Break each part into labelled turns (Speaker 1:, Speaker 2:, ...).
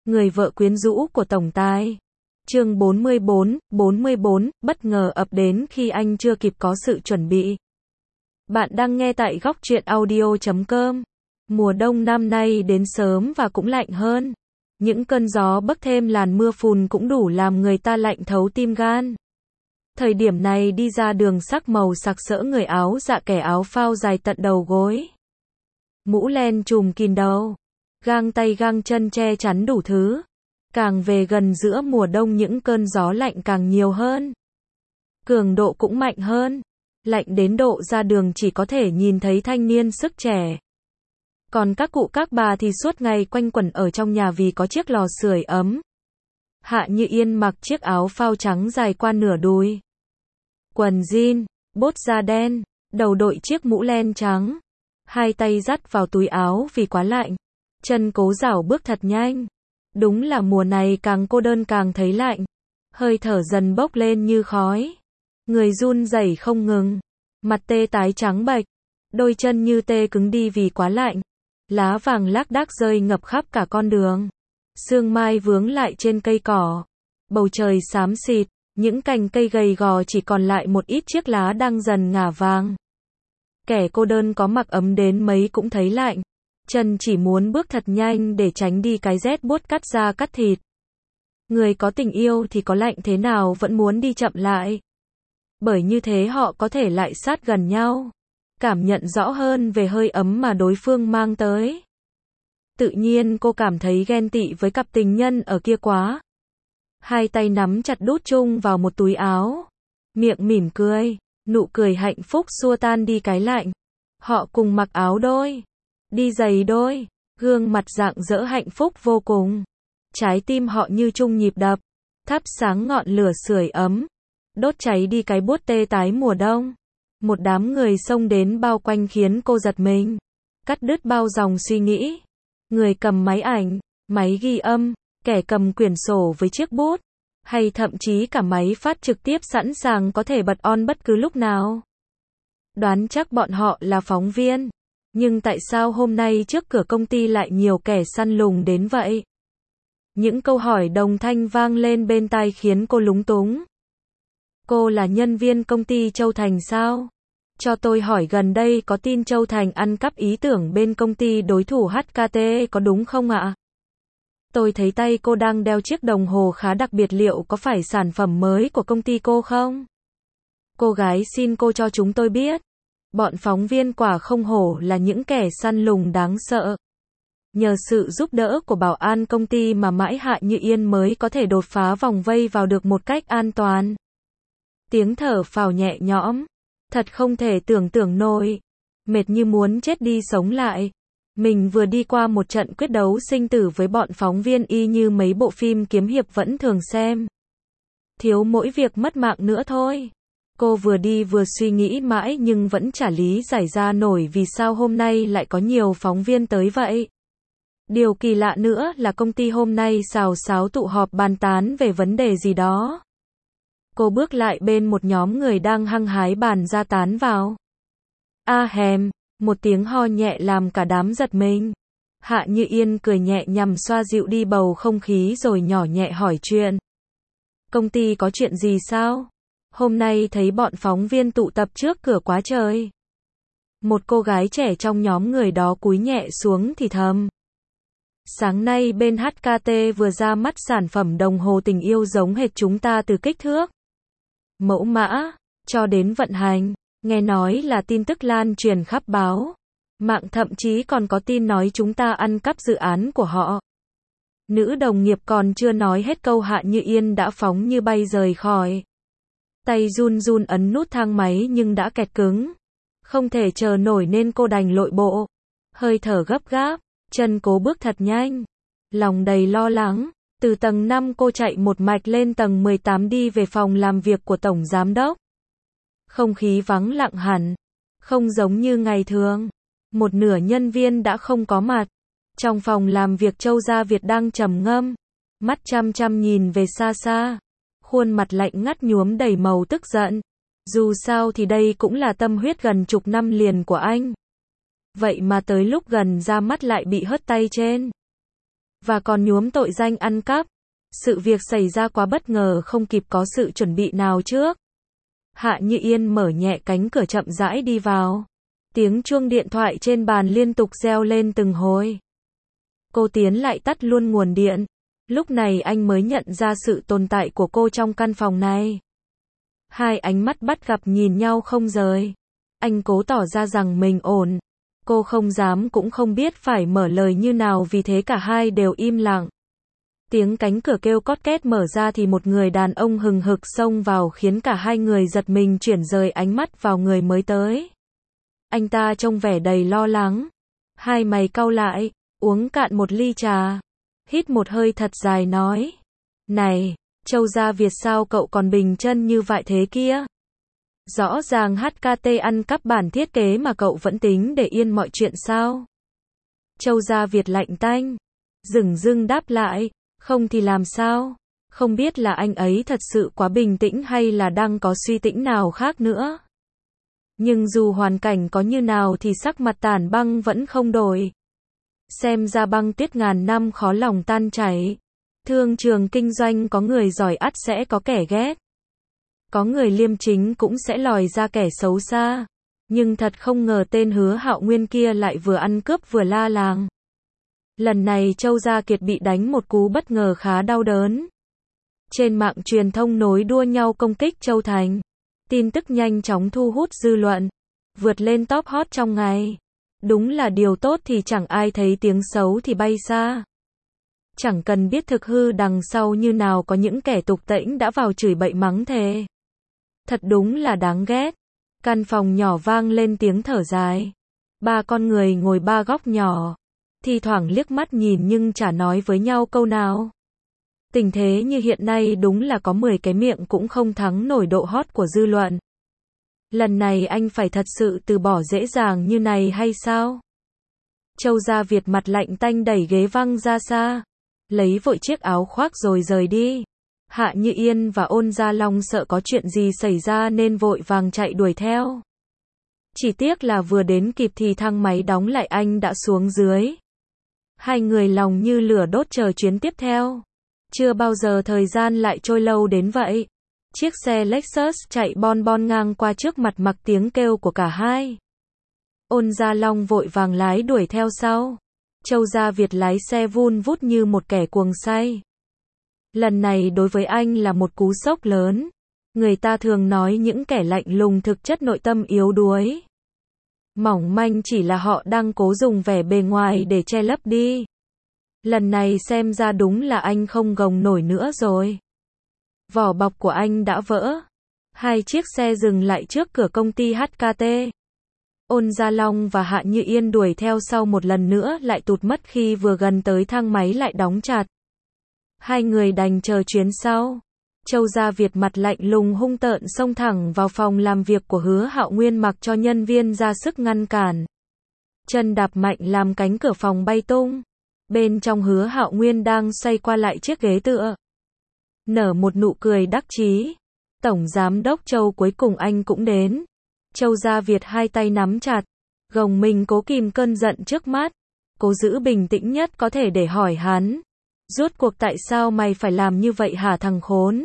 Speaker 1: Người vợ quyến rũ của tổng tài. Chương 44, bất ngờ ập đến khi anh chưa kịp có sự chuẩn bị. Bạn đang nghe tại góc truyện audio.com. Mùa đông năm nay đến sớm và cũng lạnh hơn. Những cơn gió bấc thêm làn mưa phùn cũng đủ làm người ta lạnh thấu tim gan. Thời điểm này đi ra đường sắc màu sặc sỡ, người áo dạ kẻ áo phao dài tận đầu gối. Mũ len trùm kín đầu. Găng tay găng chân che chắn đủ thứ. Càng về gần giữa mùa đông những cơn gió lạnh càng nhiều hơn. Cường độ cũng mạnh hơn. Lạnh đến độ ra đường chỉ có thể nhìn thấy thanh niên sức trẻ. Còn các cụ các bà thì suốt ngày quanh quẩn ở trong nhà vì có chiếc lò sưởi ấm. Hạ Như Yên mặc chiếc áo phao trắng dài qua nửa đùi. Quần jean, bốt da đen, đầu đội chiếc mũ len trắng. Hai tay dắt vào túi áo vì quá lạnh. Chân cố dảo bước thật nhanh. Đúng là mùa này càng cô đơn càng thấy lạnh. Hơi thở dần bốc lên như khói. Người run rẩy không ngừng. Mặt tê tái trắng bệch. Đôi chân như tê cứng đi vì quá lạnh. Lá vàng lác đác rơi ngập khắp cả con đường. Sương mai vướng lại trên cây cỏ. Bầu trời xám xịt. Những cành cây gầy gò chỉ còn lại một ít chiếc lá đang dần ngả vàng. Kẻ cô đơn có mặc ấm đến mấy cũng thấy lạnh. Chân chỉ muốn bước thật nhanh để tránh đi cái rét buốt cắt da cắt thịt. Người có tình yêu thì có lạnh thế nào vẫn muốn đi chậm lại. Bởi như thế họ có thể lại sát gần nhau. Cảm nhận rõ hơn về hơi ấm mà đối phương mang tới. Tự nhiên cô cảm thấy ghen tị với cặp tình nhân ở kia quá. Hai tay nắm chặt đút chung vào một túi áo. Miệng mỉm cười. Nụ cười hạnh phúc xua tan đi cái lạnh. Họ cùng mặc áo đôi. Đi giày đôi. Gương mặt rạng rỡ hạnh phúc vô cùng. Trái tim họ như chung nhịp đập. Thắp sáng ngọn lửa sưởi ấm. Đốt cháy đi cái buốt tê tái mùa đông. Một đám người xông đến bao quanh khiến cô giật mình. Cắt đứt bao dòng suy nghĩ. Người cầm máy ảnh, máy ghi âm, kẻ cầm quyển sổ với chiếc bút. Hay thậm chí cả máy phát trực tiếp sẵn sàng có thể bật on bất cứ lúc nào. Đoán chắc bọn họ là phóng viên. Nhưng tại sao hôm nay trước cửa công ty lại nhiều kẻ săn lùng đến vậy? Những câu hỏi đồng thanh vang lên bên tai khiến cô lúng túng. Cô là nhân viên công ty Châu Thành sao? Cho tôi hỏi gần đây có tin Châu Thành ăn cắp ý tưởng bên công ty đối thủ HKT có đúng không ạ? Tôi thấy tay cô đang đeo chiếc đồng hồ khá đặc biệt, liệu có phải sản phẩm mới của công ty cô không? Cô gái xin cô cho chúng tôi biết. Bọn phóng viên quả không hổ là những kẻ săn lùng đáng sợ. Nhờ sự giúp đỡ của bảo an công ty mà mãi Hạ Như Yên mới có thể đột phá vòng vây vào được một cách an toàn. Tiếng thở phào nhẹ nhõm. Thật không thể tưởng tượng nổi. Mệt như muốn chết đi sống lại. Mình vừa đi qua một trận quyết đấu sinh tử với bọn phóng viên y như mấy bộ phim kiếm hiệp vẫn thường xem. Thiếu mỗi việc mất mạng nữa thôi. Cô vừa đi vừa suy nghĩ mãi nhưng vẫn chả lý giải ra nổi vì sao hôm nay lại có nhiều phóng viên tới vậy. Điều kỳ lạ nữa là công ty hôm nay xào xáo tụ họp bàn tán về vấn đề gì đó. Cô bước lại bên một nhóm người đang hăng hái bàn ra tán vào. A hèm, một tiếng ho nhẹ làm cả đám giật mình. Hạ Như Yên cười nhẹ nhằm xoa dịu đi bầu không khí rồi nhỏ nhẹ hỏi chuyện. Công ty có chuyện gì sao? Hôm nay thấy bọn phóng viên tụ tập trước cửa quá trời. Một cô gái trẻ trong nhóm người đó cúi nhẹ xuống thì thầm. Sáng nay bên HKT vừa ra mắt sản phẩm đồng hồ tình yêu giống hệt chúng ta từ kích thước, mẫu mã, cho đến vận hành. Nghe nói là tin tức lan truyền khắp báo. Mạng thậm chí còn có tin nói chúng ta ăn cắp dự án của họ. Nữ đồng nghiệp còn chưa nói hết câu Hạ Như Yên đã phóng như bay rời khỏi. Tay run run ấn nút thang máy nhưng đã kẹt cứng. Không thể chờ nổi nên cô đành lội bộ. Hơi thở gấp gáp, chân cố bước thật nhanh. Lòng đầy lo lắng. Từ tầng 5 cô chạy một mạch lên tầng 18 đi về phòng làm việc của Tổng Giám Đốc. Không khí vắng lặng hẳn. Không giống như ngày thường. Một nửa nhân viên đã không có mặt. Trong phòng làm việc Châu Gia Việt đang trầm ngâm. Mắt chăm chăm nhìn về xa xa. Khuôn mặt lạnh ngắt nhuốm đầy màu tức giận. Dù sao thì đây cũng là tâm huyết gần chục năm liền của anh. Vậy mà tới lúc gần ra mắt lại bị hất tay trên. và còn nhuốm tội danh ăn cắp. Sự việc xảy ra quá bất ngờ, không kịp có sự chuẩn bị nào trước. Hạ Như Yên mở nhẹ cánh cửa chậm rãi đi vào. Tiếng chuông điện thoại trên bàn liên tục reo lên từng hồi. Cô tiến lại tắt luôn nguồn điện. Lúc này anh mới nhận ra sự tồn tại của cô trong căn phòng này. Hai ánh mắt bắt gặp nhìn nhau không rời. Anh cố tỏ ra rằng mình ổn. Cô không dám cũng không biết phải mở lời như nào, vì thế cả hai đều im lặng. Tiếng cánh cửa kêu cót két mở ra thì một người đàn ông hừng hực xông vào, khiến cả hai người giật mình chuyển rời ánh mắt vào người mới tới. Anh ta trông vẻ đầy lo lắng. Hai mày cau lại, uống cạn một ly trà. Hít một hơi thật dài nói. Này, Châu Gia Việt, sao cậu còn bình chân như vậy thế kia? Rõ ràng HKT ăn cắp bản thiết kế mà cậu vẫn tính để yên mọi chuyện sao? Châu Gia Việt lạnh tanh, dửng dưng đáp lại, không thì làm sao? Không biết là anh ấy thật sự quá bình tĩnh hay là đang có suy tính nào khác nữa. Nhưng dù hoàn cảnh có như nào thì sắc mặt Tản Băng vẫn không đổi. Xem ra băng tuyết ngàn năm khó lòng tan chảy. Thương trường kinh doanh có người giỏi ắt sẽ có kẻ ghét. Có người liêm chính cũng sẽ lòi ra kẻ xấu xa. Nhưng thật không ngờ tên Hứa Hạo Nguyên kia lại vừa ăn cướp vừa la làng. Lần này Châu Gia Kiệt bị đánh một cú bất ngờ khá đau đớn. Trên mạng truyền thông nối đua nhau công kích Châu Thành. Tin tức nhanh chóng thu hút dư luận, vượt lên top hot trong ngày. Đúng là điều tốt thì chẳng ai thấy, tiếng xấu thì bay xa. Chẳng cần biết thực hư đằng sau như nào, có những kẻ tục tễnh đã vào chửi bậy mắng thề. Thật đúng là đáng ghét. Căn phòng nhỏ vang lên tiếng thở dài. Ba con người ngồi ba góc nhỏ, thi thoảng liếc mắt nhìn nhưng chả nói với nhau câu nào. Tình thế như hiện nay đúng là có 10 cái miệng cũng không thắng nổi độ hot của dư luận. Lần này anh phải thật sự từ bỏ dễ dàng như này hay sao? Châu Gia Việt mặt lạnh tanh đẩy ghế văng ra xa, lấy vội chiếc áo khoác rồi rời đi. Hạ Như Yên và Ôn Gia Long sợ có chuyện gì xảy ra nên vội vàng chạy đuổi theo. Chỉ tiếc là vừa đến kịp thì thang máy đóng lại, anh đã xuống dưới. Hai người lòng như lửa đốt chờ chuyến tiếp theo. Chưa bao giờ thời gian lại trôi lâu đến vậy. Chiếc xe Lexus chạy bon bon ngang qua trước mặt, mặc tiếng kêu của cả hai. Ôn Gia Long vội vàng lái đuổi theo sau. Châu Gia Việt lái xe vun vút như một kẻ cuồng say. Lần này đối với anh là một cú sốc lớn. Người ta thường nói những kẻ lạnh lùng thực chất nội tâm yếu đuối. Mỏng manh chỉ là họ đang cố dùng vẻ bề ngoài để che lấp đi. Lần này xem ra đúng là anh không gồng nổi nữa rồi. Vỏ bọc của anh đã vỡ. Hai chiếc xe dừng lại trước cửa công ty HKT. Ôn Gia Long và Hạ Như Yên đuổi theo sau, một lần nữa lại tụt mất khi vừa gần tới thang máy lại đóng chặt. Hai người đành chờ chuyến sau. Châu Gia Việt mặt lạnh lùng hung tợn xông thẳng vào phòng làm việc của Hứa Hạo Nguyên, mặc cho nhân viên ra sức ngăn cản. Chân đạp mạnh làm cánh cửa phòng bay tung. Bên trong Hứa Hạo Nguyên đang xoay qua lại chiếc ghế tựa, nở một nụ cười đắc chí. Tổng giám đốc Châu, cuối cùng anh cũng đến. Châu Gia Việt hai tay nắm chặt, gồng mình cố kìm cơn giận trước mắt, cố giữ bình tĩnh nhất có thể để hỏi hắn. Rốt cuộc tại sao mày phải làm như vậy hả thằng khốn?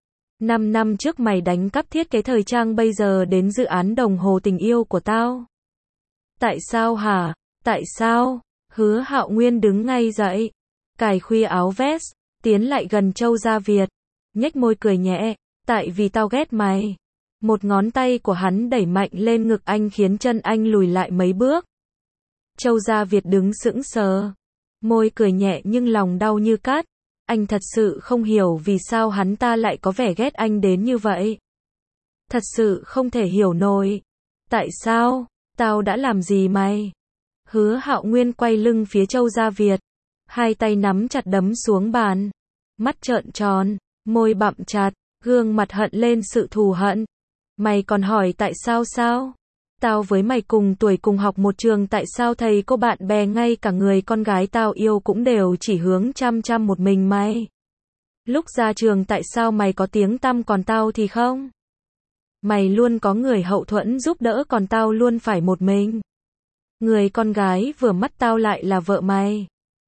Speaker 1: 5 năm trước mày đánh cắp thiết kế thời trang, bây giờ đến dự án đồng hồ tình yêu của tao. Tại sao hả? Tại sao? Hứa Hạo Nguyên đứng ngay dậy, cài khuy áo vest, tiến lại gần Châu Gia Việt, nhếch môi cười nhẹ, tại vì tao ghét mày. Một ngón tay của hắn đẩy mạnh lên ngực anh khiến chân anh lùi lại mấy bước. Châu Gia Việt đứng sững sờ, môi cười nhẹ nhưng lòng đau như cắt. Anh thật sự không hiểu vì sao hắn ta lại có vẻ ghét anh đến như vậy. Thật sự không thể hiểu nổi. Tại sao? Tao đã làm gì mày? Hứa Hạo Nguyên quay lưng phía Châu Gia Việt, hai tay nắm chặt đấm xuống bàn, mắt trợn tròn, môi bặm chặt, gương mặt hận lên sự thù hận. Mày còn hỏi tại sao sao? Tao với mày cùng tuổi cùng học một trường, tại sao thầy cô bạn bè ngay cả người con gái tao yêu cũng đều chỉ hướng chăm chăm một mình mày? Lúc ra trường tại sao mày có tiếng tăm còn tao thì không? Mày luôn có người hậu thuẫn giúp đỡ còn tao luôn phải một mình. Người con gái vừa mắt tao lại là vợ mày.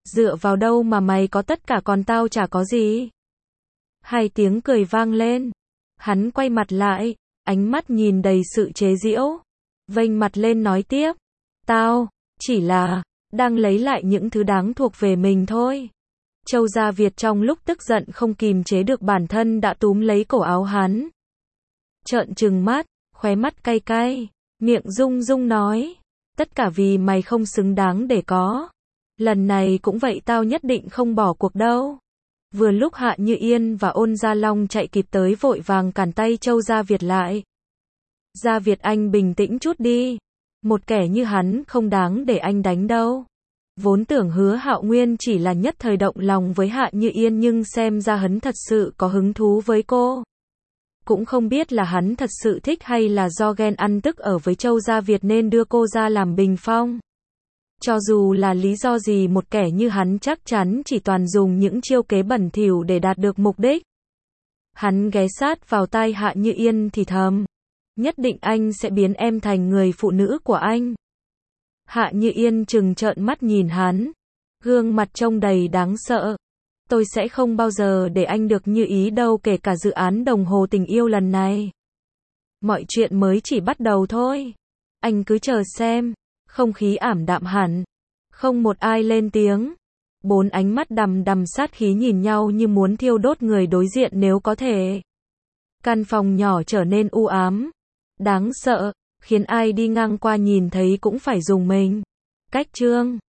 Speaker 1: Dựa vào đâu mà mày có tất cả còn tao chả có gì? Hai tiếng cười vang lên. Hắn quay mặt lại, ánh mắt nhìn đầy sự chế giễu. Vênh mặt lên nói tiếp. Tao, chỉ là, đang lấy lại những thứ đáng thuộc về mình thôi. Châu Gia Việt trong lúc tức giận không kìm chế được bản thân đã túm lấy cổ áo hắn. Trợn trừng mắt, khóe mắt cay cay, miệng rung rung nói. Tất cả vì mày không xứng đáng để có. Lần này cũng vậy, tao nhất định không bỏ cuộc đâu. Vừa lúc Hạ Như Yên và Ôn Gia Long chạy kịp tới vội vàng cản tay Châu Gia Việt lại. Gia Việt anh bình tĩnh chút đi. Một kẻ như hắn không đáng để anh đánh đâu. Vốn tưởng Hứa Hạo Nguyên chỉ là nhất thời động lòng với Hạ Như Yên nhưng xem ra hắn thật sự có hứng thú với cô. Cũng không biết là hắn thật sự thích hay là do ghen ăn tức ở với Châu Gia Việt nên đưa cô ra làm bình phong. Cho dù là lý do gì một kẻ như hắn chắc chắn chỉ toàn dùng những chiêu kế bẩn thỉu để đạt được mục đích. Hắn ghé sát vào tai Hạ Như Yên thì thầm. Nhất định anh sẽ biến em thành người phụ nữ của anh. Hạ Như Yên trừng trợn mắt nhìn hắn. Gương mặt trông đầy đáng sợ. Tôi sẽ không bao giờ để anh được như ý đâu, kể cả dự án đồng hồ tình yêu lần này. Mọi chuyện mới chỉ bắt đầu thôi. Anh cứ chờ xem. Không khí ảm đạm hẳn. Không một ai lên tiếng. Bốn ánh mắt đằm đằm sát khí nhìn nhau như muốn thiêu đốt người đối diện nếu có thể. Căn phòng nhỏ trở nên u ám. Đáng sợ, khiến ai đi ngang qua nhìn thấy cũng phải rùng mình. Cách chương